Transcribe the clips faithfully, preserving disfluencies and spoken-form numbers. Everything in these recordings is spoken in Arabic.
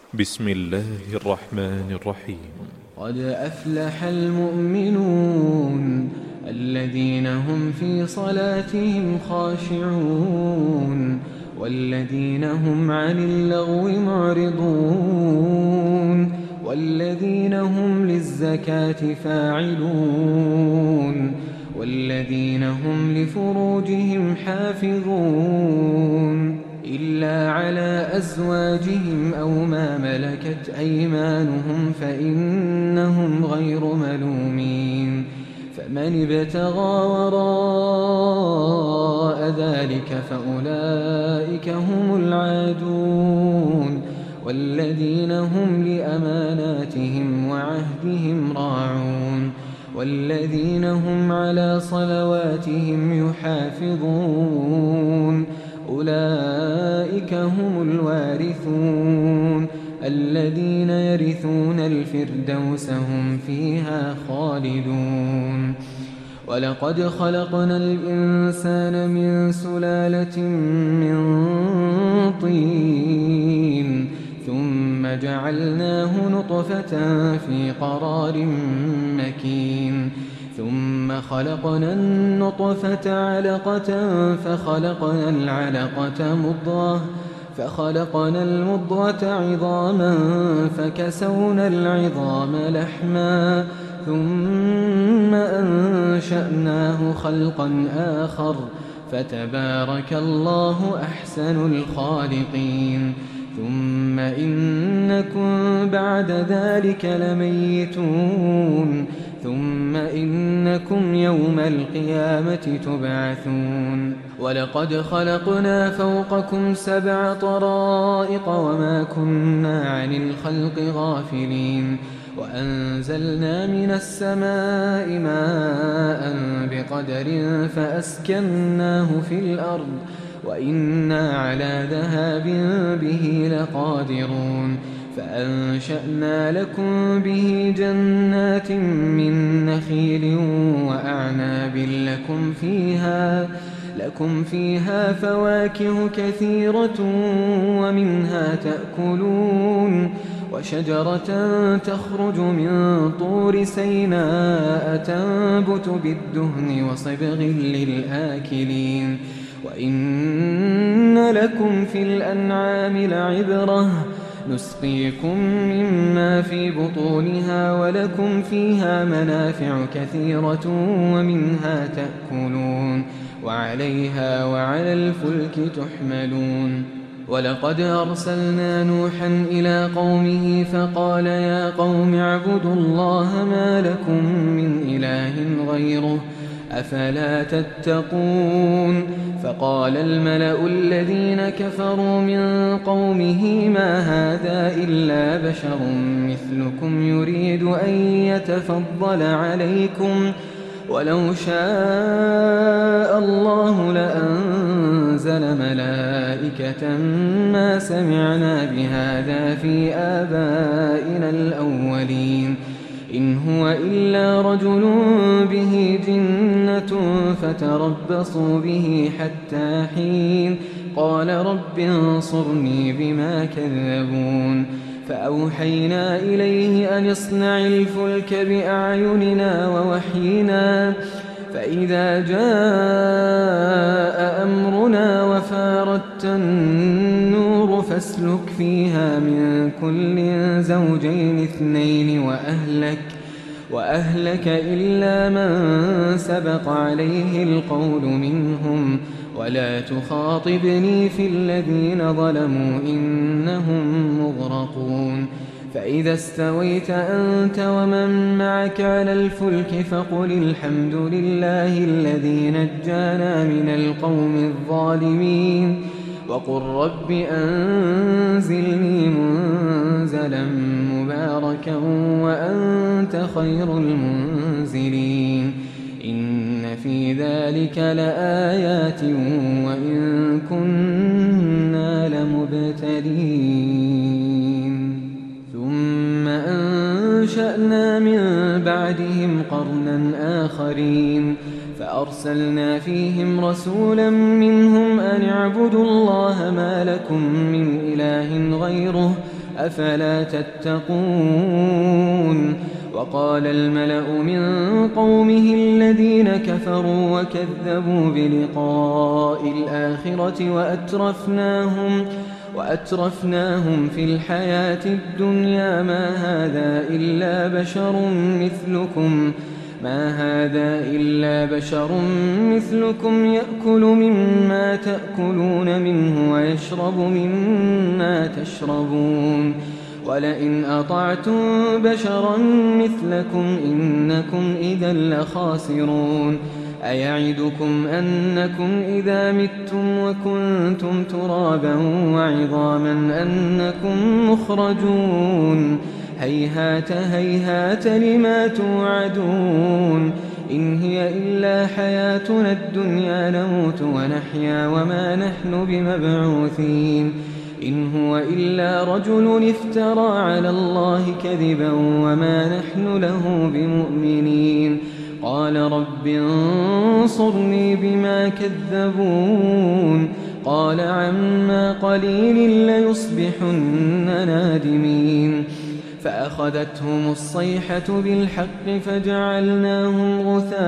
بسم الله الرحمن الرحيم. قد أفلح المؤمنون الذين هم في صلاتهم خاشعون والذين هم عن اللغو معرضون والذين هم للزكاة فاعلون والذين هم لفروجهم حافظون إلا على أزواجهم أو ما ملكت أيمانهم فإنهم غير ملومين. فمن ابتغى وراء ذلك فأولئك هم العادون والذين هم لأماناتهم وعهدهم راعون والذين هم على صلواتهم يحافظون أولئك هم الوارثون الذين يرثون الفردوس هم فيها خالدون. ولقد خلقنا الإنسان من سلالة من طين ثم جعلناه نطفة في قرار مكين ثم خلقنا النطفة علقة فخلقنا العلقة مضغة فخلقنا المضغة عظاما فكسونا العظام لحما ثم أنشأناه خلقا آخر فتبارك الله أحسن الخالقين. ثم إنكم بعد ذلك لميتون ثم إنكم يوم القيامة تبعثون. ولقد خلقنا فوقكم سبع طرائق وما كنا عن الخلق غافلين وأنزلنا من السماء ماء بقدر فأسكناه في الأرض وإنا على ذهاب به لقادرون. فأنشأنا لكم به جنات من نخيل وأعناب لكم فيها لكم فيها فواكه كثيرة ومنها تأكلون وشجرة تخرج من طور سيناء تنبت بالدهن وصبغ للآكلين. وإن لكم في الأنعام لعبرة نسقيكم مما في بطونها ولكم فيها منافع كثيرة ومنها تأكلون وعليها وعلى الفلك تحملون. ولقد أرسلنا نوحا إلى قومه فقال يا قوم اعبدوا الله ما لكم من إله غيره أفلا تتقون. فقال الملأ الذين كفروا من قومه ما هذا إلا بشر مثلكم يريد أن يتفضل عليكم ولو شاء الله لأنزل ملائكة ما سمعنا بهذا في آبائنا الأولين إن هو إلا رجل به جنة فتربصوا به حتى حين قال رب انصرني بما كذبون. فأوحينا إليه أن اصنع الفلك بأعيننا ووحينا فإذا جاء أمرنا وفاردت النور فاسلك فيها من كل زوجين اثنين وأهلك, وأهلك إلا من سبق عليه القول منهم ولا تخاطبني في الذين ظلموا إنهم مغرقون. فإذا استويت أنت ومن معك على الفلك فقل الحمد لله الذي نجانا من القوم الظالمين وقل رب أنزلني منزلا مباركا وأنت خير المنزلين. إن في ذلك لآيات وإن كنا لمبتلين. ثم أنشأنا من بعدهم قرنا آخرين فأرسلنا فيهم رسولا منهم أن اعبدوا الله ما لكم من إله غيره أفلا تتقون وقال الملأ من قومه الذين كفروا وكذبوا بلقاء الآخرة وأترفناهم وأترفناهم في الحياة الدنيا ما هذا إلا بشر مثلكم ما هذا إلا بشر مثلكم يأكل مما تأكلون منه ويشرب مما تشربون ولئن أطعتم بشرا مثلكم إنكم إذا لخاسرون أيعدكم أنكم إذا متم وكنتم ترابا وعظاما أنكم مخرجون هيهات هيهات لما توعدون إن هي إلا حياتنا الدنيا نموت ونحيا وما نحن بمبعوثين إن هو إلا رجل افترى على الله كذبا وما نحن له بمؤمنين قال رب انصرني بما كذبون قال عما قليل ليصبحن نادمين فأخذتهم الصيحة بالحق فجعلناهم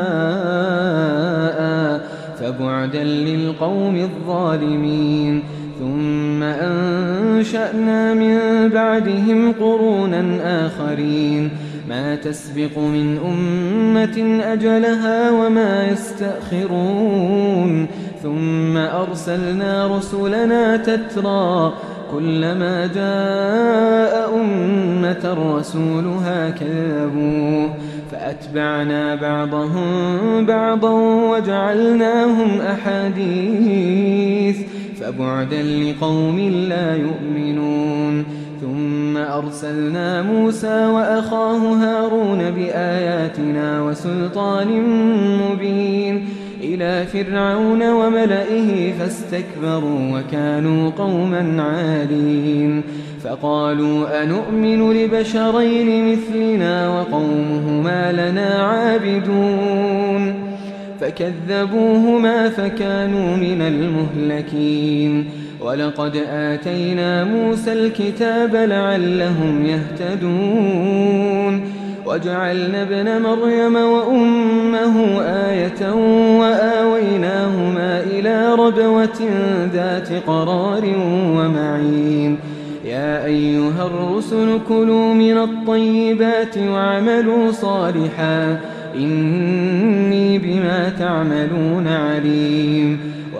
غثاء فبعدا للقوم الظالمين ثم أنشأنا من بعدهم قرونا آخرين ما تسبق من أمة أجلها وما يستأخرون ثم أرسلنا رسلنا تترى كلما جاء أمة رسولها كذبوه فأتبعنا بعضهم بعضا وجعلناهم أحاديث فبعدا لقوم لا يؤمنون ثم أرسلنا موسى وأخاه هارون بآياتنا وسلطان مبين إلى فرعون وملئه فاستكبروا وكانوا قوما عالين فقالوا أنؤمن لبشرين مثلنا وقومهما لنا عابدون فكذبوهما فكانوا من المهلكين ولقد آتينا موسى الكتاب لعلهم يهتدون وجعلنا ابن مريم وأمه آية وآويناهما إلى ربوة ذات قرار ومعين يا أيها الرسل كلوا من الطيبات واعملوا صالحا إني بما تعملون عليم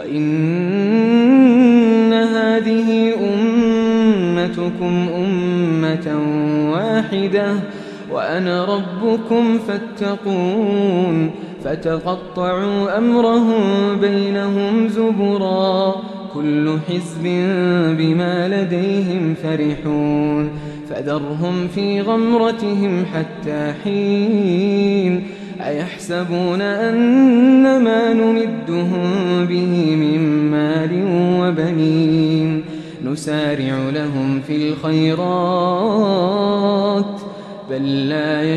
وإن هذه أمتكم أمة واحدة وأنا ربكم فاتقون فتقطعوا أمرهم بينهم زبرا كل حزب بما لديهم فرحون فذرهم في غمرتهم حتى حين أيحسبون أن ما نمدهم به من مال وبنين نسارع لهم في الخيرات بل لا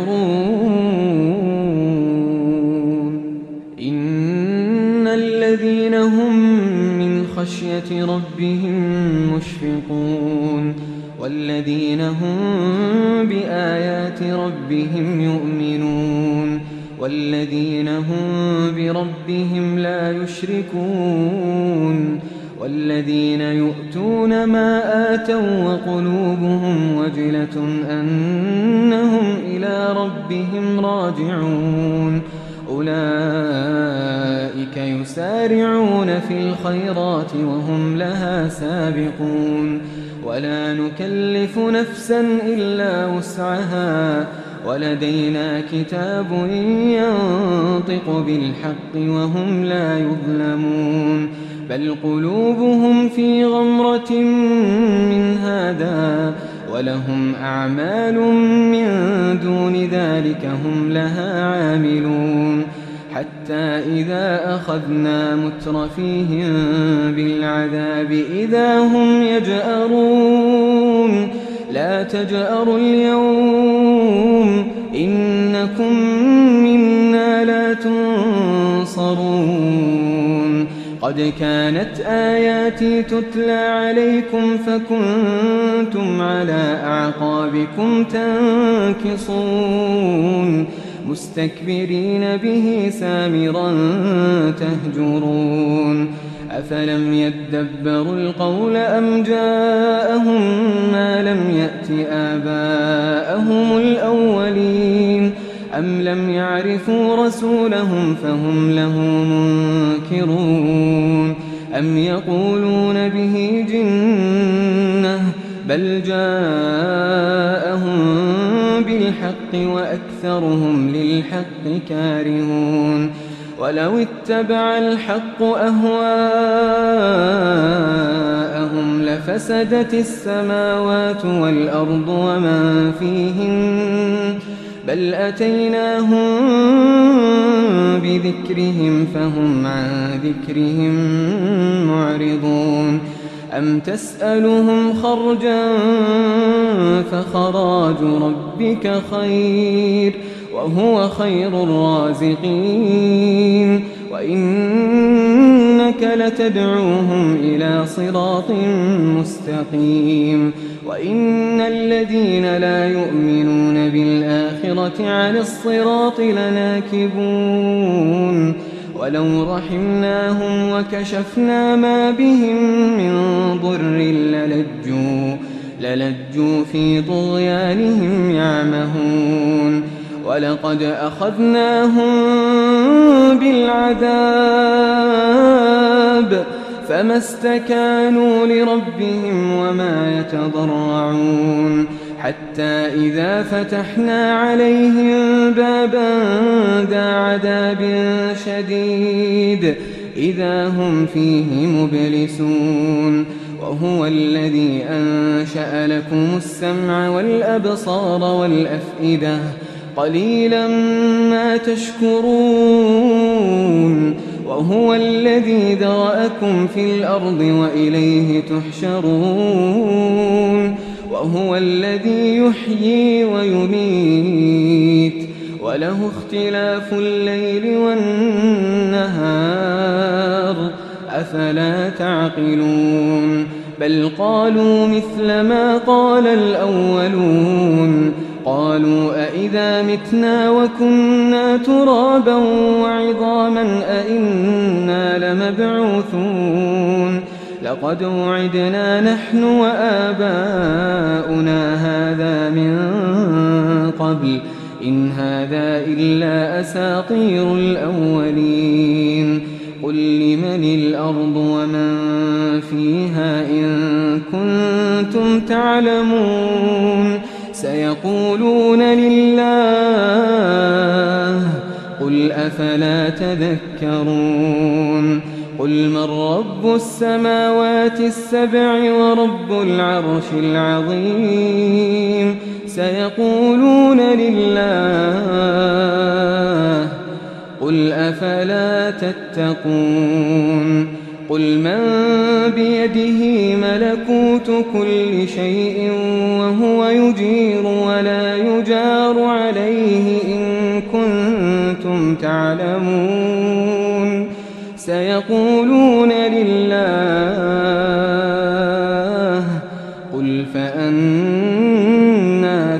يشعرون إن الذين هم من خشية ربهم مشفقون والذين هم بآيات ربهم يؤمنون والذين هم بربهم لا يشركون والذين يؤتون ما آتوا وقلوبهم وجلة أنهم إلى ربهم راجعون أولئك يسارعون في الخيرات وهم لها سابقون ولا نكلف نفسا إلا وسعها ولدينا كتاب ينطق بالحق وهم لا يظلمون بل قلوبهم في غمرة من هذا ولهم أعمال من دون ذلك هم لها عاملون حتى إذا أخذنا مترفيهم بالعذاب إذا هم يجأرون لا تجأروا اليوم إنكم منا لا تنصرون قد كانت آياتي تتلى عليكم فكنتم على أعقابكم تنكصون مستكبرين به سامرا تهجرون أفلم يدبروا القول أم جاءهم ما لم يأت آباءهم الأولين أم لم يعرفوا رسولهم فهم له منكرون أم يقولون به جنة بل جاءهم بالحق وأكثرهم للحق كارهون ولو اتبع الحق أهواءهم لفسدت السماوات والأرض ومن فيهن بل أتيناهم بذكرهم فهم عن ذكرهم معرضون أم تسألهم خرجا فخراج ربك خير وهو خير الرازقين وإنك لتدعوهم إلى صراط مستقيم وإن الذين لا يؤمنون بالآخرة عن الصراط لناكبون ولو رحمناهم وكشفنا ما بهم من ضر للجوا, للجوا في طغيانهم يعمهون ولقد أخذناهم بالعذاب فما استكانوا لربهم وما يتضرعون حتى إذا فتحنا عليهم بابا ذا عذاب شديد إذا هم فيه مبلسون وهو الذي أنشأ لكم السمع والأبصار والأفئدة قليلا ما تشكرون وهو الذي ذرأكم في الأرض وإليه تحشرون وهو الذي يحيي ويميت وله اختلاف الليل والنهار أفلا تعقلون بل قالوا مثل ما قال الأولون قالوا أئذا متنا وكنا ترابا وعظاما أئنا لمبعوثون لقد وعدنا نحن وآباؤنا هذا من قبل إن هذا إلا أساطير الأولين قل لمن الأرض ومن فيها إن كنتم تعلمون سيقولون لله قل أفلا تذكرون قل من رب السماوات السبع ورب العرش العظيم سيقولون لله قل أفلا تتقون قل من بيده ملكوت كل شيء وهو يجير ولا يجار عليه إن كنتم تعلمون سيقولون لله قل فأنى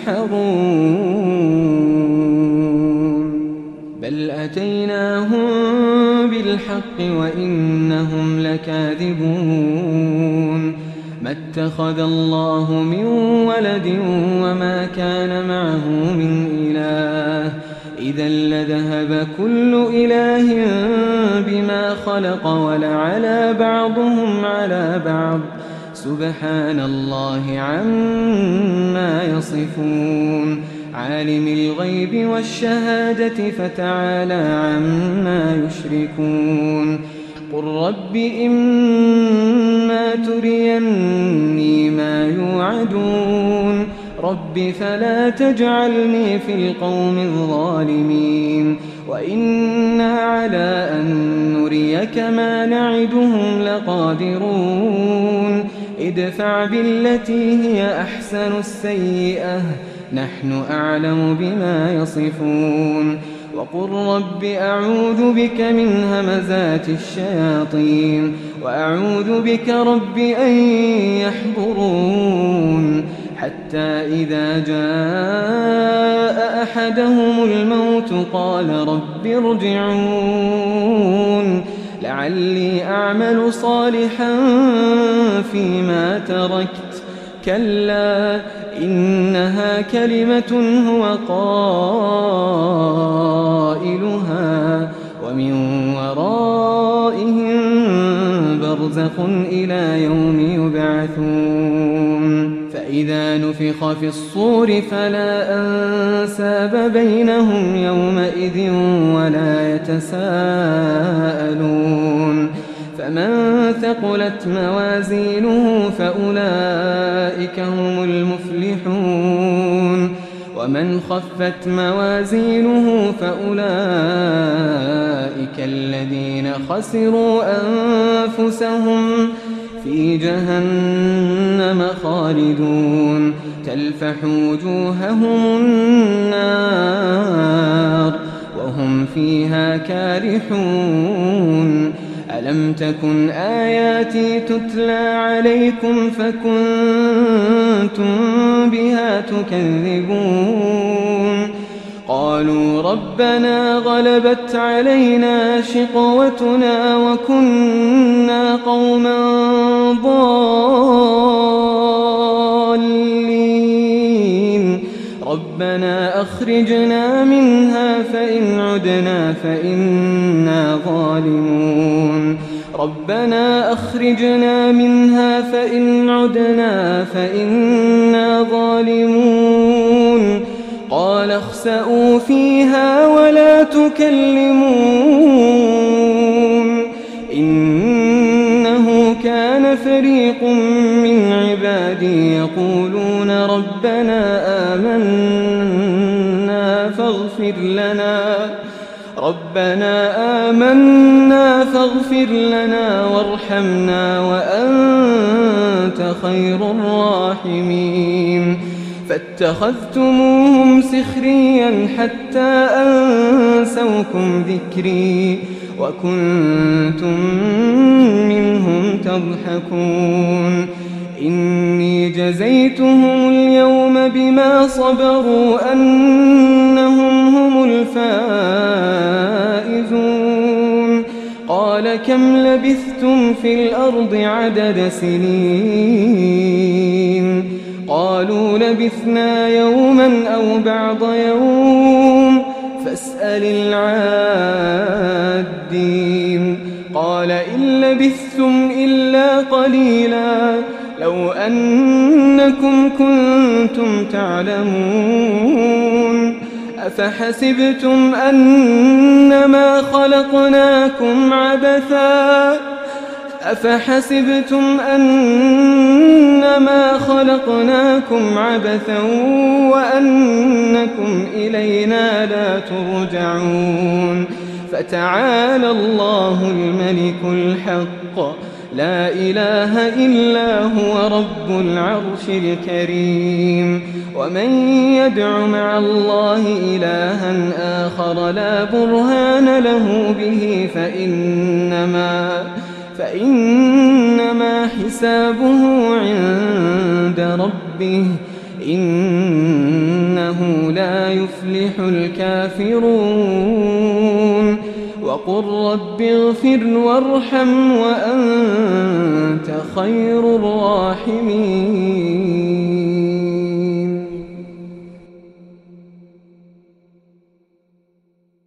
تسحرون بل أتيناهم بالحق وإنهم لكاذبون ما اتخذ الله من ولد وما كان معه من إله إذا لذهب كل إله بما خلق ولعلى بعضهم على بعض سبحان الله عما يصفون عالم الغيب والشهادة فتعالى عما يشركون قل رب إما تريني ما يوعدون رب فلا تجعلني في القوم الظالمين وإنا على أن نريك ما نعدهم لقادرون ادفع بالتي هي أحسن السيئة نحن أعلم بما يصفون وقل رب أعوذ بك من همزات الشياطين وأعوذ بك رب أن يحضرون حتى إذا جاء أحدهم الموت قال رب ارجعون لعلي أعمل صالحا فيما تركت كلا إنها كلمة هو قائلها ومن ورائهم برزخ إلى يوم يبعثون فإذا نفخ في الصور فلا أنساب بينهم يومئذ ولا يتساءلون فمن ثقلت موازينه فأولئك هم المفلحون ومن خفت موازينه فأولئك الذين خسروا أنفسهم في جهنم خالدون تلفح وجوههم النار وهم فيها كارحون ألم تكن آياتي تتلى عليكم فكنتم بها تكذبون قالوا ربنا غلبت علينا شقوتنا وكنا قوما ضالين ربنا أخرجنا منها فإن عدنا فإنا ظالمون ربنا أخرجنا منها فإن عدنا فإنا ظالمون قال اخسئوا فيها ولا تكلمون إنه كان فريق من عبادي يقولون ربنا آمنا فاغفر لنا ربنا آمنا فاغفر لنا وارحمنا وأنت خير الراحمين فاتخذتموهم سخريا حتى أنسوكم ذكري وكنتم منهم تضحكون إني جزيتهم اليوم بما صبروا أنهم هم الفائزون قال كم لبثتم في الأرض عدد سنين قالوا لبثنا يوما أو بعض يوم فاسأل العادين قال إن لبثتم إلا قليلا لو أنكم كنتم تعلمون أفحسبتم أنما خلقناكم عبثا أفحسبتم أنما خلقناكم عبثا وأنكم إلينا لا ترجعون فتعالى الله الملك الحق لا إله إلا هو رب العرش الكريم ومن يدع مع الله إلها آخر لا برهان له به فإنما فإنما حسابه عند ربه إنه لا يفلح الكافرون وقل رب اغفر وارحم وأنت خير الراحمين